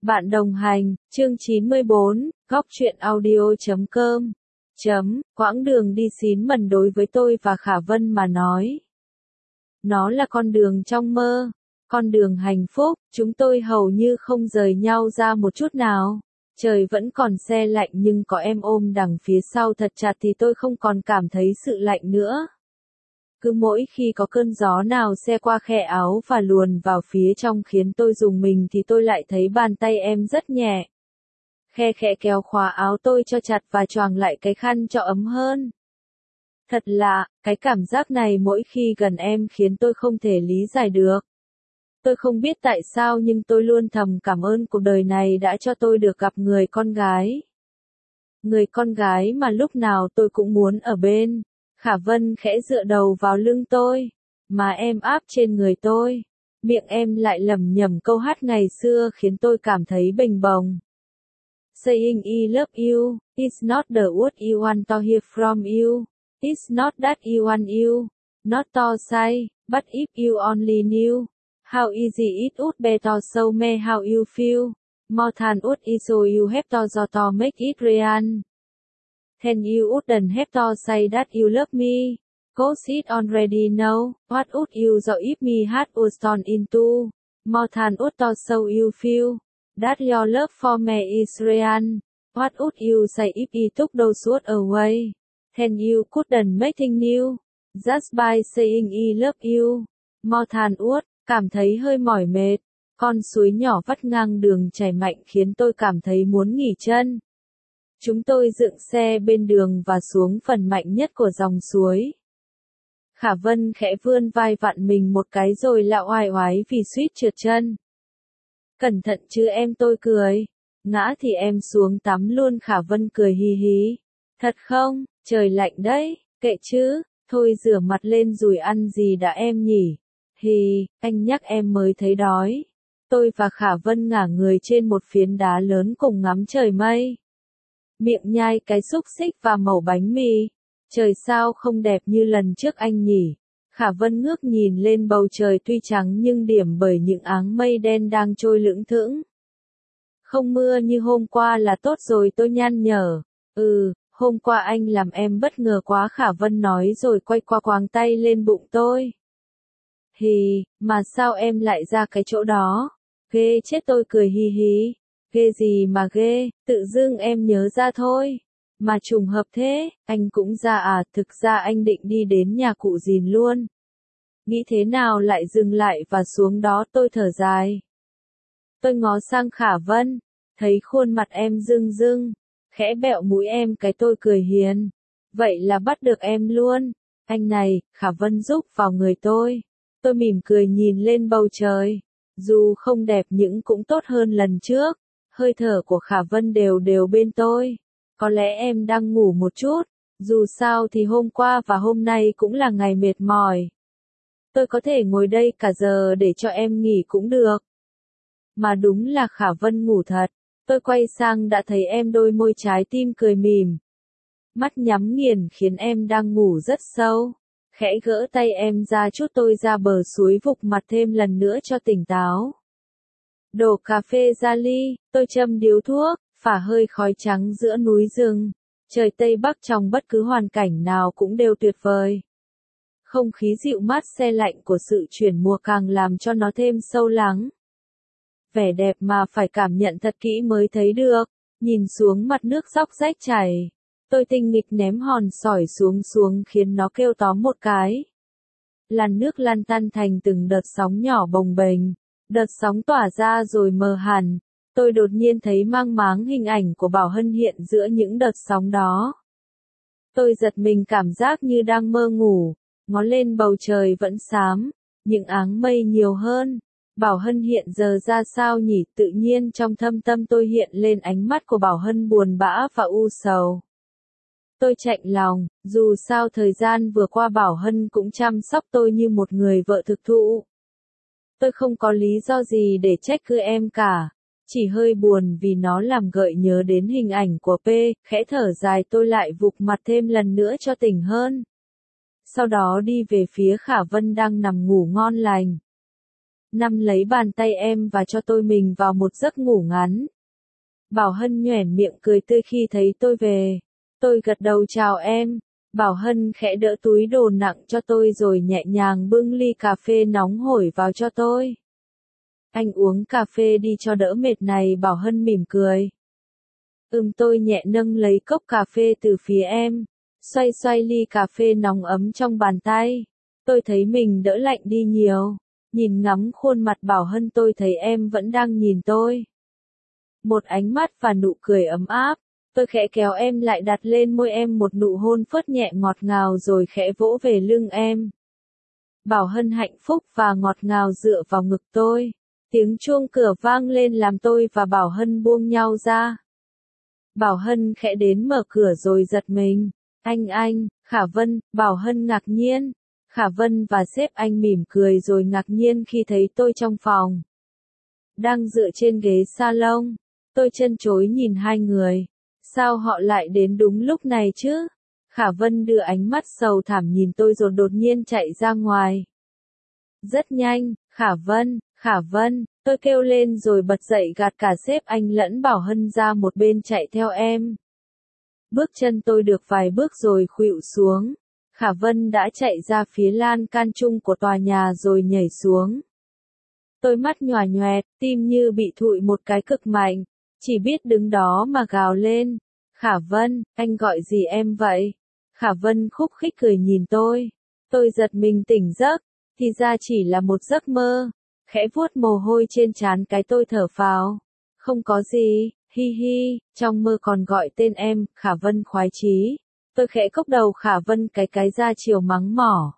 Bạn đồng hành, chương 94, góc truyện audio.com. Quãng đường đi xín mần đối với tôi và Khả Vân mà nói. Nó là con đường trong mơ, con đường hạnh phúc, chúng tôi hầu như không rời nhau ra một chút nào. Trời vẫn còn se lạnh nhưng có em ôm đằng phía sau thật chặt thì tôi không còn cảm thấy sự lạnh nữa. Cứ mỗi khi có cơn gió nào xe qua khe áo và luồn vào phía trong khiến tôi rùng mình thì tôi lại thấy bàn tay em rất nhẹ. Khe khẽ kéo khóa áo tôi cho chặt và choàng lại cái khăn cho ấm hơn. Thật lạ, cái cảm giác này mỗi khi gần em khiến tôi không thể lý giải được. Tôi không biết tại sao nhưng tôi luôn thầm cảm ơn cuộc đời này đã cho tôi được gặp người con gái. Người con gái mà lúc nào tôi cũng muốn ở bên. Khả Vân khẽ dựa đầu vào lưng tôi, mà em áp trên người tôi. Miệng em lại lẩm nhẩm câu hát ngày xưa khiến tôi cảm thấy bềnh bồng. Saying I love you, it's not the word you want to hear from you. It's not that you want you, not to say, but if you only knew, how easy it would be to show me how you feel, more than what is so you have to make it real. Then you wouldn't have to say that you love me, cause it already know, what would you do if me had was turned into, more than what to show you feel, that your love for me is real, what would you say if it took those words away, then you couldn't make things new, just by saying I love you, more than what, cảm thấy hơi mỏi mệt, con suối nhỏ vắt ngang đường chảy mạnh khiến tôi cảm thấy muốn nghỉ chân. Chúng tôi dựng xe bên đường và xuống phần mạnh nhất của dòng suối. Khả Vân khẽ vươn vai vặn mình một cái rồi lạo oai oái vì suýt trượt chân. Cẩn thận chứ em, tôi cười. Ngã thì em xuống tắm luôn. Khả Vân cười hì hí. Thật không, trời lạnh đấy, kệ chứ, thôi rửa mặt lên rồi ăn gì đã em nhỉ. Hì, anh nhắc em mới thấy đói. Tôi và Khả Vân ngả người trên một phiến đá lớn cùng ngắm trời mây. Miệng nhai cái xúc xích và mẩu bánh mì. Trời sao không đẹp như lần trước anh nhỉ? Khả Vân ngước nhìn lên bầu trời tuy trắng nhưng điểm bởi những áng mây đen đang trôi lững thững. Không mưa như hôm qua là tốt rồi, tôi nhăn nhở. Hôm qua anh làm em bất ngờ quá, Khả Vân nói rồi quay qua quàng tay lên bụng tôi. Hì, mà sao em lại ra cái chỗ đó? Ghê chết, tôi cười hì hí. Ghê gì mà ghê, tự dưng em nhớ ra thôi. Mà trùng hợp thế, anh cũng ra à, thực ra anh định đi đến nhà cụ Dìn luôn. Nghĩ thế nào lại dừng lại và xuống đó, tôi thở dài. Tôi ngó sang Khả Vân, thấy khuôn mặt em rưng rưng, khẽ bẹo mũi em cái, tôi cười hiền. Vậy là bắt được em luôn. Anh này, Khả Vân rúc vào người tôi. Tôi mỉm cười nhìn lên bầu trời. Dù không đẹp nhưng cũng tốt hơn lần trước. Hơi thở của Khả Vân đều đều bên tôi. Có lẽ em đang ngủ một chút. Dù sao thì hôm qua và hôm nay cũng là ngày mệt mỏi. Tôi có thể ngồi đây cả giờ để cho em nghỉ cũng được. Mà đúng là Khả Vân ngủ thật. Tôi quay sang đã thấy em đôi môi trái tim cười mỉm. Mắt nhắm nghiền khiến em đang ngủ rất sâu. Khẽ gỡ tay em ra chút tôi ra bờ suối vục mặt thêm lần nữa cho tỉnh táo. Đổ cà phê ra ly, tôi châm điếu thuốc, phả hơi khói trắng giữa núi rừng. Trời Tây Bắc trong bất cứ hoàn cảnh nào cũng đều tuyệt vời. Không khí dịu mát se lạnh của sự chuyển mùa càng làm cho nó thêm sâu lắng. Vẻ đẹp mà phải cảm nhận thật kỹ mới thấy được. Nhìn xuống mặt nước róc rách chảy. Tôi tinh nghịch ném hòn sỏi xuống khiến nó kêu tóm một cái. Làn nước lăn tăn thành từng đợt sóng nhỏ bồng bềnh. Đợt sóng tỏa ra rồi mờ hẳn. Tôi đột nhiên thấy mang máng hình ảnh của Bảo Hân hiện giữa những đợt sóng đó. Tôi giật mình cảm giác như đang mơ ngủ. Ngó lên bầu trời vẫn xám. Những áng mây nhiều hơn. Bảo Hân hiện giờ ra sao nhỉ? Tự nhiên trong thâm tâm tôi hiện lên ánh mắt của Bảo Hân buồn bã và u sầu. Tôi chạnh lòng, dù sao thời gian vừa qua Bảo Hân cũng chăm sóc tôi như một người vợ thực thụ. Tôi không có lý do gì để trách cứ em cả, chỉ hơi buồn vì nó làm gợi nhớ đến hình ảnh của P, khẽ thở dài tôi lại vụt mặt thêm lần nữa cho tỉnh hơn. Sau đó đi về phía Khả Vân đang nằm ngủ ngon lành. nắm lấy bàn tay em và cho tôi mình vào một giấc ngủ ngắn. Bảo Hân nhoẻn miệng cười tươi khi thấy tôi về. Tôi gật đầu chào em. Bảo Hân khẽ đỡ túi đồ nặng cho tôi rồi nhẹ nhàng bưng ly cà phê nóng hổi vào cho tôi. Anh uống cà phê đi cho đỡ mệt này, Bảo Hân mỉm cười. Tôi nhẹ nâng lấy cốc cà phê từ phía em, xoay xoay ly cà phê nóng ấm trong bàn tay. Tôi thấy mình đỡ lạnh đi nhiều. Nhìn ngắm khuôn mặt Bảo Hân tôi thấy em vẫn đang nhìn tôi. Một ánh mắt và nụ cười ấm áp. Tôi khẽ kéo em lại đặt lên môi em một nụ hôn phớt nhẹ ngọt ngào rồi khẽ vỗ về lưng em. Bảo Hân hạnh phúc và ngọt ngào dựa vào ngực tôi. Tiếng chuông cửa vang lên làm tôi và Bảo Hân buông nhau ra. Bảo Hân khẽ đến mở cửa rồi giật mình. Anh, Khả Vân, Bảo Hân ngạc nhiên. Khả Vân và sếp anh mỉm cười rồi ngạc nhiên khi thấy tôi trong phòng. Đang dựa trên ghế salon. Tôi trân trối nhìn hai người. Sao họ lại đến đúng lúc này chứ? Khả Vân đưa ánh mắt sầu thảm nhìn tôi rồi đột nhiên chạy ra ngoài. Rất nhanh, Khả Vân, tôi kêu lên rồi bật dậy gạt cả sếp anh lẫn Bảo Hân ra một bên chạy theo em. Bước chân tôi được vài bước rồi khuỵu xuống. Khả Vân đã chạy ra phía lan can chung của tòa nhà rồi nhảy xuống. Tôi mắt nhòa nhoẹt, tim như bị thụi một cái cực mạnh. Chỉ biết đứng đó mà gào lên. Khả Vân, anh gọi gì em vậy? Khả Vân khúc khích cười nhìn tôi. Tôi giật mình tỉnh giấc. Thì ra chỉ là một giấc mơ. Khẽ vuốt mồ hôi trên trán cái tôi thở phào. Không có gì, hi hi, trong mơ còn gọi tên em, Khả Vân khoái chí. Tôi khẽ cốc đầu Khả Vân cái ra chiều mắng mỏ.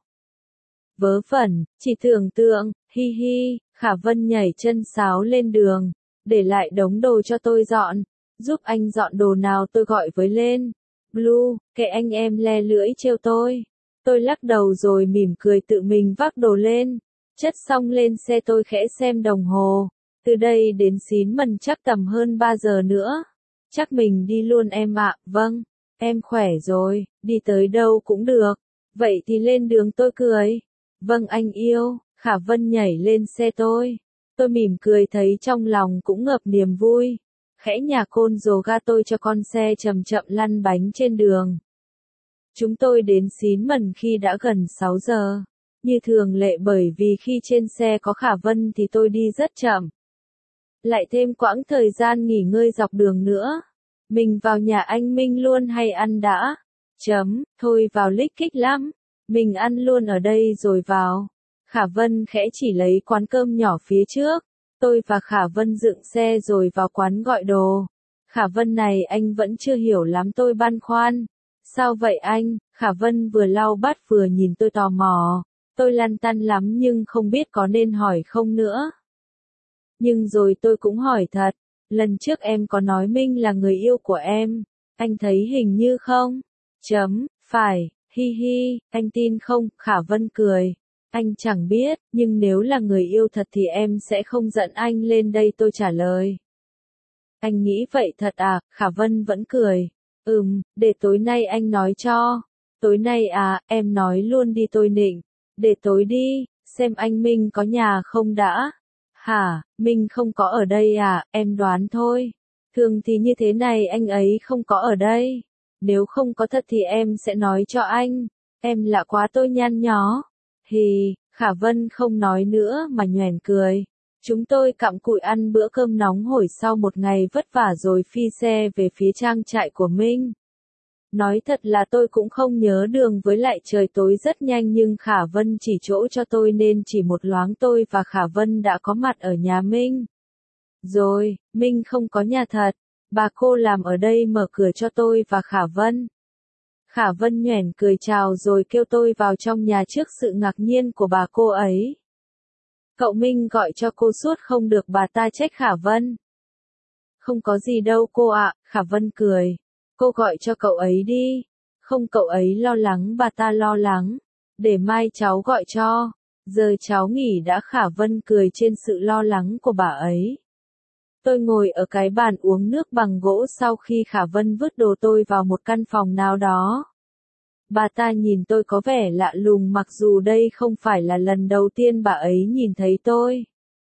Vớ vẩn, chỉ tưởng tượng, hi hi, Khả Vân nhảy chân sáo lên đường. Để lại đống đồ cho tôi dọn. Giúp anh dọn đồ nào tôi gọi với lên. Blue, kệ anh em le lưỡi trêu tôi. Tôi lắc đầu rồi mỉm cười tự mình vác đồ lên. Chất xong lên xe tôi khẽ xem đồng hồ. Từ đây đến Xín Mần chắc tầm hơn 3 giờ nữa. Chắc mình đi luôn em ạ. Vâng, em khỏe rồi, đi tới đâu cũng được. Vậy thì lên đường tôi cười. Vâng anh yêu, Khả Vân nhảy lên xe tôi. Tôi mỉm cười thấy trong lòng cũng ngập niềm vui. Khẽ nhả côn dồ ga tôi cho con xe chậm chậm lăn bánh trên đường. Chúng tôi đến Xín Mần khi đã gần 6 giờ. Như thường lệ bởi vì khi trên xe có Khả Vân thì tôi đi rất chậm. Lại thêm quãng thời gian nghỉ ngơi dọc đường nữa. Mình vào nhà anh Minh luôn hay ăn đã? Thôi vào lích kích lắm. Mình ăn luôn ở đây rồi vào. Khả Vân khẽ chỉ lấy quán cơm nhỏ phía trước. Tôi và Khả Vân dựng xe rồi vào quán gọi đồ. Khả Vân này anh vẫn chưa hiểu lắm tôi băn khoăn. Sao vậy anh? Khả Vân vừa lau bát vừa nhìn tôi tò mò. Tôi lăn tăn lắm nhưng không biết có nên hỏi không nữa. Nhưng rồi tôi cũng hỏi thật. Lần trước em có nói Minh là người yêu của em. Anh thấy hình như không? Phải, hi hi, anh tin không? Khả Vân cười. Anh chẳng biết, nhưng nếu là người yêu thật thì em sẽ không giận anh lên đây tôi trả lời. Anh nghĩ vậy thật à? Khả Vân vẫn cười. Để tối nay anh nói cho. Tối nay à, em nói luôn đi tôi nịnh. Để tối đi, xem anh Minh có nhà không đã. Hả, Minh không có ở đây à, em đoán thôi. Thường thì như thế này anh ấy không có ở đây. Nếu không có thật thì em sẽ nói cho anh. Em lạ quá tôi nhăn nhó. Hì, Khả Vân không nói nữa mà nhoẻn cười. Chúng tôi cặm cụi ăn bữa cơm nóng hổi sau một ngày vất vả rồi phi xe về phía trang trại của Minh. Nói thật là tôi cũng không nhớ đường với lại trời tối rất nhanh nhưng Khả Vân chỉ chỗ cho tôi nên chỉ một loáng tôi và Khả Vân đã có mặt ở nhà Minh. Rồi, Minh không có nhà thật. Bà cô làm ở đây mở cửa cho tôi và Khả Vân. Khả Vân nhoẻn cười chào rồi kêu tôi vào trong nhà trước sự ngạc nhiên của bà cô ấy. Cậu Minh gọi cho cô suốt không được bà ta trách Khả Vân. Không có gì đâu cô ạ, Khả Vân cười. Cô gọi cho cậu ấy đi. Không cậu ấy lo lắng bà ta lo lắng. Để mai cháu gọi cho. Giờ cháu nghỉ đã Khả Vân cười trên sự lo lắng của bà ấy. Tôi ngồi ở cái bàn uống nước bằng gỗ sau khi Khả Vân vứt đồ tôi vào một căn phòng nào đó. Bà ta nhìn tôi có vẻ lạ lùng mặc dù đây không phải là lần đầu tiên bà ấy nhìn thấy tôi.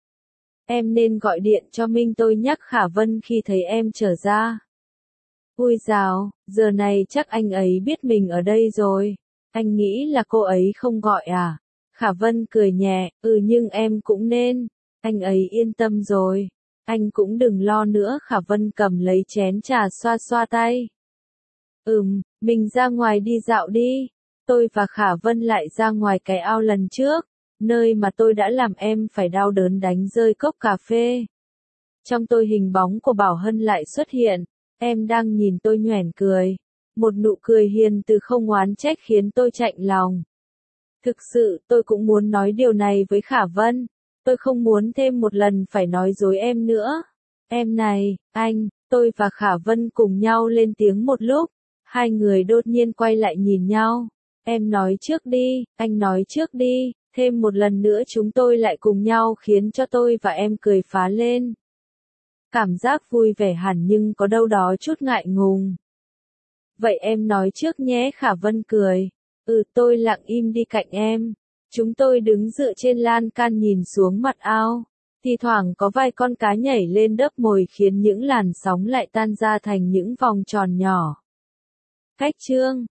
Em nên gọi điện cho Minh tôi nhắc Khả Vân khi thấy em trở ra. Ui dào, giờ này chắc anh ấy biết mình ở đây rồi. Anh nghĩ là cô ấy không gọi à? Khả Vân cười nhẹ, nhưng em cũng nên. Anh ấy yên tâm rồi. Anh cũng đừng lo nữa. Khả Vân cầm lấy chén trà xoa xoa tay. Mình ra ngoài đi dạo đi. Tôi và Khả Vân lại ra ngoài cái ao lần trước, nơi mà tôi đã làm em phải đau đớn đánh rơi cốc cà phê. Trong tôi hình bóng của Bảo Hân lại xuất hiện, em đang nhìn tôi nhoẻn cười. Một nụ cười hiền từ không oán trách khiến tôi chạnh lòng. Thực sự tôi cũng muốn nói điều này với Khả Vân, tôi không muốn thêm một lần phải nói dối em nữa. Em này, anh, tôi và Khả Vân cùng nhau lên tiếng một lúc, hai người đột nhiên quay lại nhìn nhau. Em nói trước đi, anh nói trước đi, thêm một lần nữa chúng tôi lại cùng nhau khiến cho tôi và em cười phá lên. Cảm giác vui vẻ hẳn nhưng có đâu đó chút ngại ngùng. Vậy em nói trước nhé. Khả Vân cười. Tôi lặng im đi cạnh em. Chúng tôi đứng dựa trên lan can nhìn xuống mặt ao. Thì thoảng có vài con cá nhảy lên đớp mồi khiến những làn sóng lại tan ra thành những vòng tròn nhỏ. Khách chương